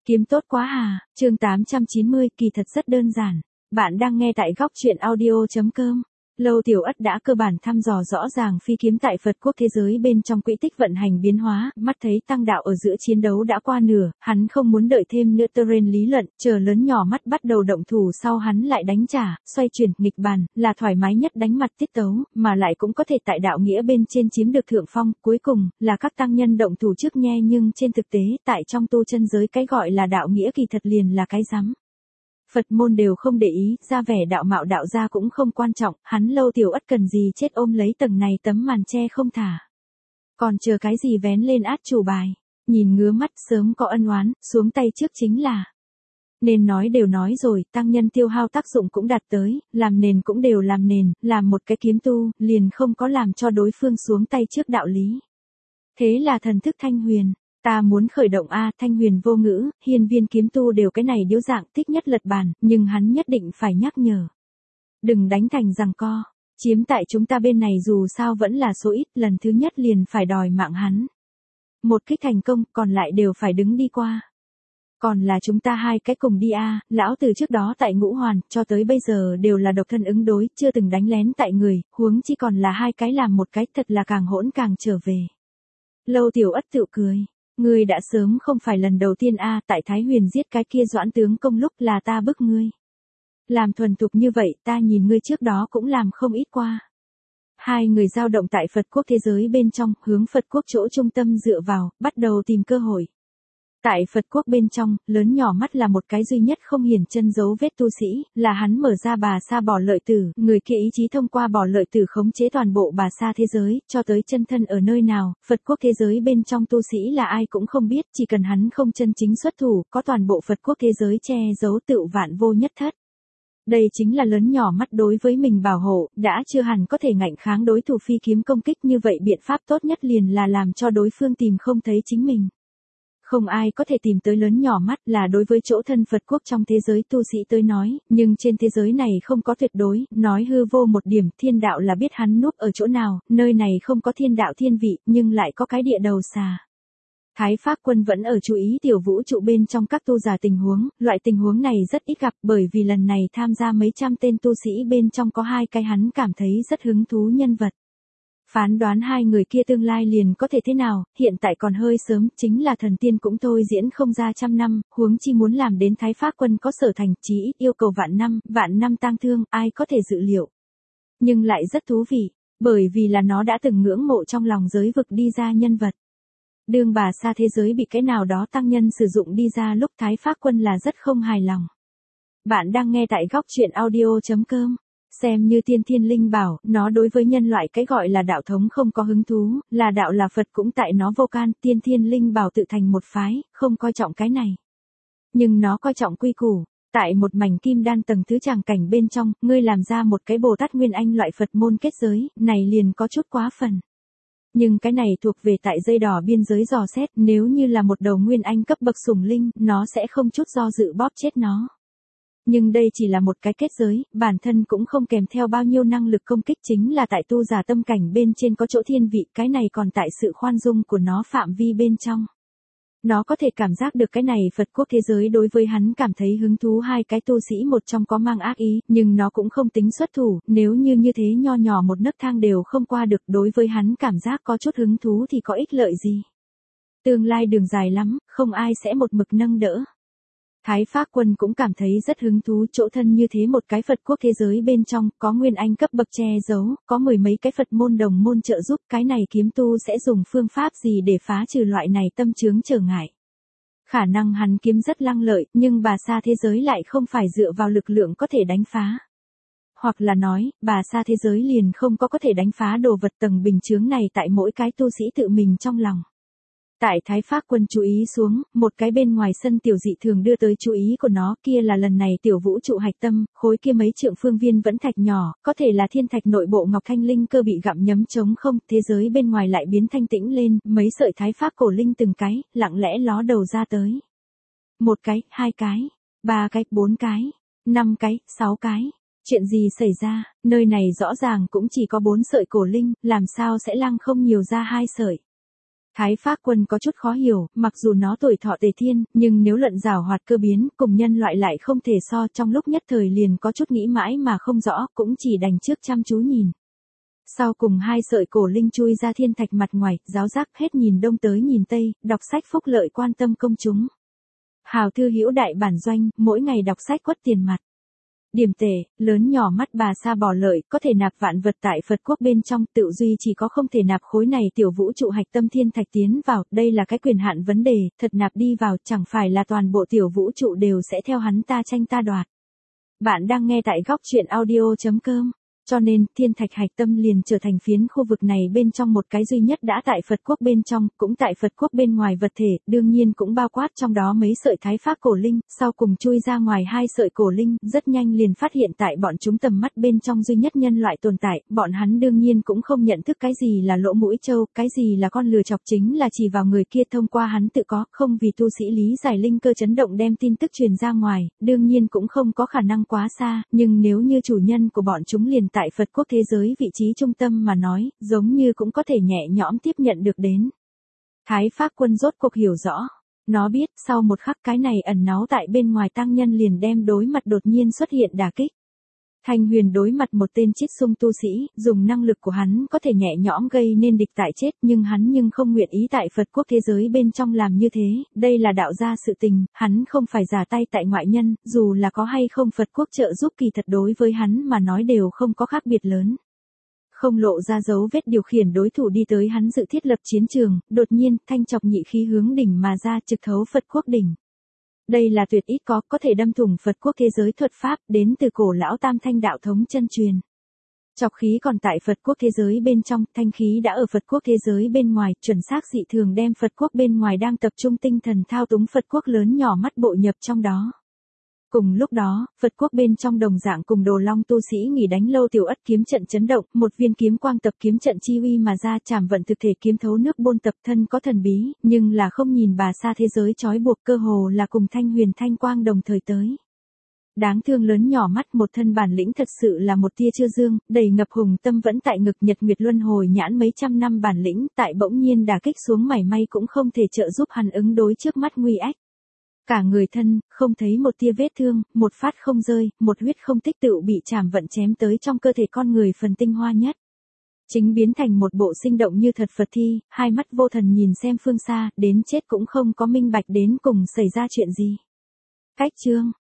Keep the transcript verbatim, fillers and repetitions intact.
Kiếm tốt quá hà, chương tám trăm chín mươi, kỳ thật rất đơn giản. Bạn đang nghe tại góc truyện audio.com. Lâu Tiểu Ất đã cơ bản thăm dò rõ ràng phi kiếm tại Phật quốc thế giới bên trong quỹ tích vận hành biến hóa, mắt thấy tăng đạo ở giữa chiến đấu đã qua nửa, hắn không muốn đợi thêm nữa terrain lý luận, chờ lớn nhỏ mắt bắt đầu động thủ sau hắn lại đánh trả, xoay chuyển, nghịch bàn, là thoải mái nhất đánh mặt tiết tấu, mà lại cũng có thể tại đạo nghĩa bên trên chiếm được thượng phong, cuối cùng, là các tăng nhân động thủ trước nhe nhưng trên thực tế, tại trong tu chân giới cái gọi là đạo nghĩa kỳ thật liền là cái rắm. Phật môn đều không để ý, ra vẻ đạo mạo đạo gia cũng không quan trọng, hắn Lâu Tiểu Ất cần gì chết ôm lấy tầng này tấm màn che không thả. Còn chờ cái gì vén lên át chủ bài, nhìn ngứa mắt sớm có ân oán, xuống tay trước chính là. Nên nói đều nói rồi, tăng nhân tiêu hao tác dụng cũng đạt tới, làm nền cũng đều làm nền, làm một cái kiếm tu, liền không có làm cho đối phương xuống tay trước đạo lý. Thế là thần thức Thanh Huyền. Ta muốn khởi động A, Thanh Huyền vô ngữ, hiên viên kiếm tu đều cái này điếu dạng thích nhất lật bàn, nhưng hắn nhất định phải nhắc nhở. Đừng đánh thành giằng co, chiếm tại chúng ta bên này dù sao vẫn là số ít, lần thứ nhất liền phải đòi mạng hắn. Một kích thành công, còn lại đều phải đứng đi qua. Còn là chúng ta hai cái cùng đi A, lão từ trước đó tại Ngũ Hoàn, cho tới bây giờ đều là độc thân ứng đối, chưa từng đánh lén tại người, huống chi còn là hai cái làm một cái, thật là càng hỗn càng trở về. Lâu Tiểu Ất tự cười. Ngươi đã sớm không phải lần đầu tiên a, tại Thái Huyền giết cái kia Doãn tướng công lúc là ta bức ngươi. Làm thuần thục như vậy, ta nhìn ngươi trước đó cũng làm không ít qua. Hai người dao động tại Phật quốc thế giới bên trong, hướng Phật quốc chỗ trung tâm dựa vào, bắt đầu tìm cơ hội. Tại Phật quốc bên trong, lớn nhỏ mắt là một cái duy nhất không hiển chân dấu vết tu sĩ, là hắn mở ra Bà Sa bỏ lợi tử, người kia ý chí thông qua bỏ lợi tử khống chế toàn bộ Bà Sa thế giới, cho tới chân thân ở nơi nào, Phật quốc thế giới bên trong tu sĩ là ai cũng không biết, chỉ cần hắn không chân chính xuất thủ, có toàn bộ Phật quốc thế giới che giấu tựu vạn vô nhất thất. Đây chính là lớn nhỏ mắt đối với mình bảo hộ, đã chưa hẳn có thể ngạnh kháng đối thủ phi kiếm công kích như vậy, biện pháp tốt nhất liền là làm cho đối phương tìm không thấy chính mình. Không ai có thể tìm tới lớn nhỏ mắt là đối với chỗ thân Phật quốc trong thế giới tu sĩ tới nói, nhưng trên thế giới này không có tuyệt đối, nói hư vô một điểm, thiên đạo là biết hắn núp ở chỗ nào, nơi này không có thiên đạo thiên vị, nhưng lại có cái địa đầu xà. Thái Pháp Quân vẫn ở chú ý tiểu vũ trụ bên trong các tu giả tình huống, loại tình huống này rất ít gặp bởi vì lần này tham gia mấy trăm tên tu sĩ bên trong có hai cái hắn cảm thấy rất hứng thú nhân vật. Phán đoán hai người kia tương lai liền có thể thế nào, hiện tại còn hơi sớm, chính là thần tiên cũng thôi diễn không ra trăm năm, huống chi muốn làm đến Thái Pháp Quân có sở thành, chí ít yêu cầu vạn năm, vạn năm tang thương, ai có thể dự liệu. Nhưng lại rất thú vị, bởi vì là nó đã từng ngưỡng mộ trong lòng giới vực đi ra nhân vật. Đương Bà Sa thế giới bị cái nào đó tăng nhân sử dụng đi ra lúc Thái Pháp Quân là rất không hài lòng. Bạn đang nghe tại góc truyện audio.com. Xem như tiên thiên linh bảo, nó đối với nhân loại cái gọi là đạo thống không có hứng thú, là đạo là Phật cũng tại nó vô can, tiên thiên linh bảo tự thành một phái, không coi trọng cái này. Nhưng nó coi trọng quy củ, tại một mảnh kim đan tầng thứ tràng cảnh bên trong, ngươi làm ra một cái Bồ Tát Nguyên Anh loại Phật môn kết giới, này liền có chút quá phần. Nhưng cái này thuộc về tại dây đỏ biên giới dò xét, nếu như là một đầu Nguyên Anh cấp bậc sủng linh, nó sẽ không chút do dự bóp chết nó. Nhưng đây chỉ là một cái kết giới, bản thân cũng không kèm theo bao nhiêu năng lực công kích, chính là tại tu giả tâm cảnh bên trên có chỗ thiên vị, cái này còn tại sự khoan dung của nó phạm vi bên trong. Nó có thể cảm giác được cái này Phật quốc thế giới đối với hắn cảm thấy hứng thú, hai cái tu sĩ một trong có mang ác ý, nhưng nó cũng không tính xuất thủ, nếu như như thế nho nhỏ một nấc thang đều không qua được, đối với hắn cảm giác có chút hứng thú thì có ích lợi gì. Tương lai đường dài lắm, không ai sẽ một mực nâng đỡ. Thái Pháp Quân cũng cảm thấy rất hứng thú, chỗ thân như thế một cái Phật quốc thế giới bên trong, có Nguyên Anh cấp bậc che giấu, có mười mấy cái Phật môn đồng môn trợ giúp, cái này kiếm tu sẽ dùng phương pháp gì để phá trừ loại này tâm chướng trở ngại. Khả năng hắn kiếm rất lăng lợi, nhưng Bà Sa thế giới lại không phải dựa vào lực lượng có thể đánh phá. Hoặc là nói, Bà Sa thế giới liền không có có thể đánh phá đồ vật tầng bình chướng này tại mỗi cái tu sĩ tự mình trong lòng. Tại Thái Pháp Quân chú ý xuống, một cái bên ngoài sân tiểu dị thường đưa tới chú ý của nó, kia là lần này tiểu vũ trụ hạch tâm, khối kia mấy trượng phương viên vẫn thạch nhỏ, có thể là thiên thạch nội bộ ngọc thanh linh cơ bị gặm nhấm trống không, thế giới bên ngoài lại biến thanh tĩnh lên, mấy sợi Thái Pháp cổ linh từng cái, lặng lẽ ló đầu ra tới. Một cái, hai cái, ba cái, bốn cái, năm cái, sáu cái. Chuyện gì xảy ra, nơi này rõ ràng cũng chỉ có bốn sợi cổ linh, làm sao sẽ lăng không nhiều ra hai sợi. Thái Phác Quân có chút khó hiểu, mặc dù nó tuổi thọ tề thiên, nhưng nếu luận giảo hoạt cơ biến, cùng nhân loại lại không thể so, trong lúc nhất thời liền có chút nghĩ mãi mà không rõ, cũng chỉ đành trước chăm chú nhìn. Sau cùng hai sợi cổ linh chui ra thiên thạch mặt ngoài, giáo giác hết nhìn đông tới nhìn tây, đọc sách phúc lợi quan tâm công chúng. Hào thư hữu đại bản doanh, mỗi ngày đọc sách quất tiền mặt. Điểm tệ, lớn nhỏ mắt bà sa bỏ lợi, có thể nạp vạn vật tại Phật quốc bên trong, tự duy chỉ có không thể nạp khối này tiểu vũ trụ hạch tâm thiên thạch tiến vào, đây là cái quyền hạn vấn đề, thật nạp đi vào, chẳng phải là toàn bộ tiểu vũ trụ đều sẽ theo hắn ta tranh ta đoạt. Bạn đang nghe tại góc truyện audio chấm com. Cho nên, thiên thạch hạch tâm liền trở thành phiến khu vực này bên trong một cái duy nhất đã tại Phật quốc bên trong, cũng tại Phật quốc bên ngoài vật thể, đương nhiên cũng bao quát trong đó mấy sợi thái phác cổ linh, sau cùng chui ra ngoài hai sợi cổ linh, rất nhanh liền phát hiện tại bọn chúng tầm mắt bên trong duy nhất nhân loại tồn tại, bọn hắn đương nhiên cũng không nhận thức cái gì là lỗ mũi trâu, cái gì là con lừa chọc, chính là chỉ vào người kia thông qua hắn tự có, không vì tu sĩ lý giải linh cơ chấn động đem tin tức truyền ra ngoài, đương nhiên cũng không có khả năng quá xa, nhưng nếu như chủ nhân của bọn chúng liền tại Phật quốc thế giới vị trí trung tâm mà nói, giống như cũng có thể nhẹ nhõm tiếp nhận được đến. Thái Phác Quân rốt cuộc hiểu rõ. Nó biết, sau một khắc cái này ẩn náu tại bên ngoài tăng nhân liền đem đối mặt đột nhiên xuất hiện đả kích. Thanh Huyền đối mặt một tên trích xung tu sĩ, dùng năng lực của hắn có thể nhẹ nhõm gây nên địch tại chết, nhưng hắn nhưng không nguyện ý tại Phật quốc thế giới bên trong làm như thế, đây là đạo gia sự tình, hắn không phải giả tay tại ngoại nhân, dù là có hay không Phật quốc trợ giúp kỳ thật đối với hắn mà nói đều không có khác biệt lớn. Không lộ ra dấu vết điều khiển đối thủ đi tới hắn dự thiết lập chiến trường, đột nhiên, thanh chọc nhị khí hướng đỉnh mà ra trực thấu Phật quốc đỉnh. Đây là tuyệt ít có, có thể đâm thủng Phật quốc thế giới thuật pháp, đến từ cổ lão tam thanh đạo thống chân truyền. Chọc khí còn tại Phật quốc thế giới bên trong, thanh khí đã ở Phật quốc thế giới bên ngoài, chuẩn xác dị thường đem Phật quốc bên ngoài đang tập trung tinh thần thao túng Phật quốc lớn nhỏ mắt bộ nhập trong đó. Cùng lúc đó, Phật quốc bên trong đồng dạng cùng Đồ Long tu sĩ nghỉ đánh lâu tiểu ất kiếm trận chấn động, một viên kiếm quang tập kiếm trận chi uy mà ra, chảm vận thực thể kiếm thấu nước bôn tập thân có thần bí, nhưng là không nhìn bà xa thế giới trói buộc, cơ hồ là cùng Thanh Huyền thanh quang đồng thời tới. Đáng thương lớn nhỏ mắt một thân bản lĩnh thật sự là một tia chưa dương, đầy ngập hùng tâm vẫn tại ngực nhật nguyệt luân hồi nhãn mấy trăm năm bản lĩnh, tại bỗng nhiên đả kích xuống mảy may cũng không thể trợ giúp hắn ứng đối trước mắt nguy ách. Cả người thân, không thấy một tia vết thương, một phát không rơi, một huyết không tích tựu bị chảm vận chém tới trong cơ thể con người phần tinh hoa nhất. Chính biến thành một bộ sinh động như thật Phật thi, hai mắt vô thần nhìn xem phương xa, đến chết cũng không có minh bạch đến cùng xảy ra chuyện gì. Cách chương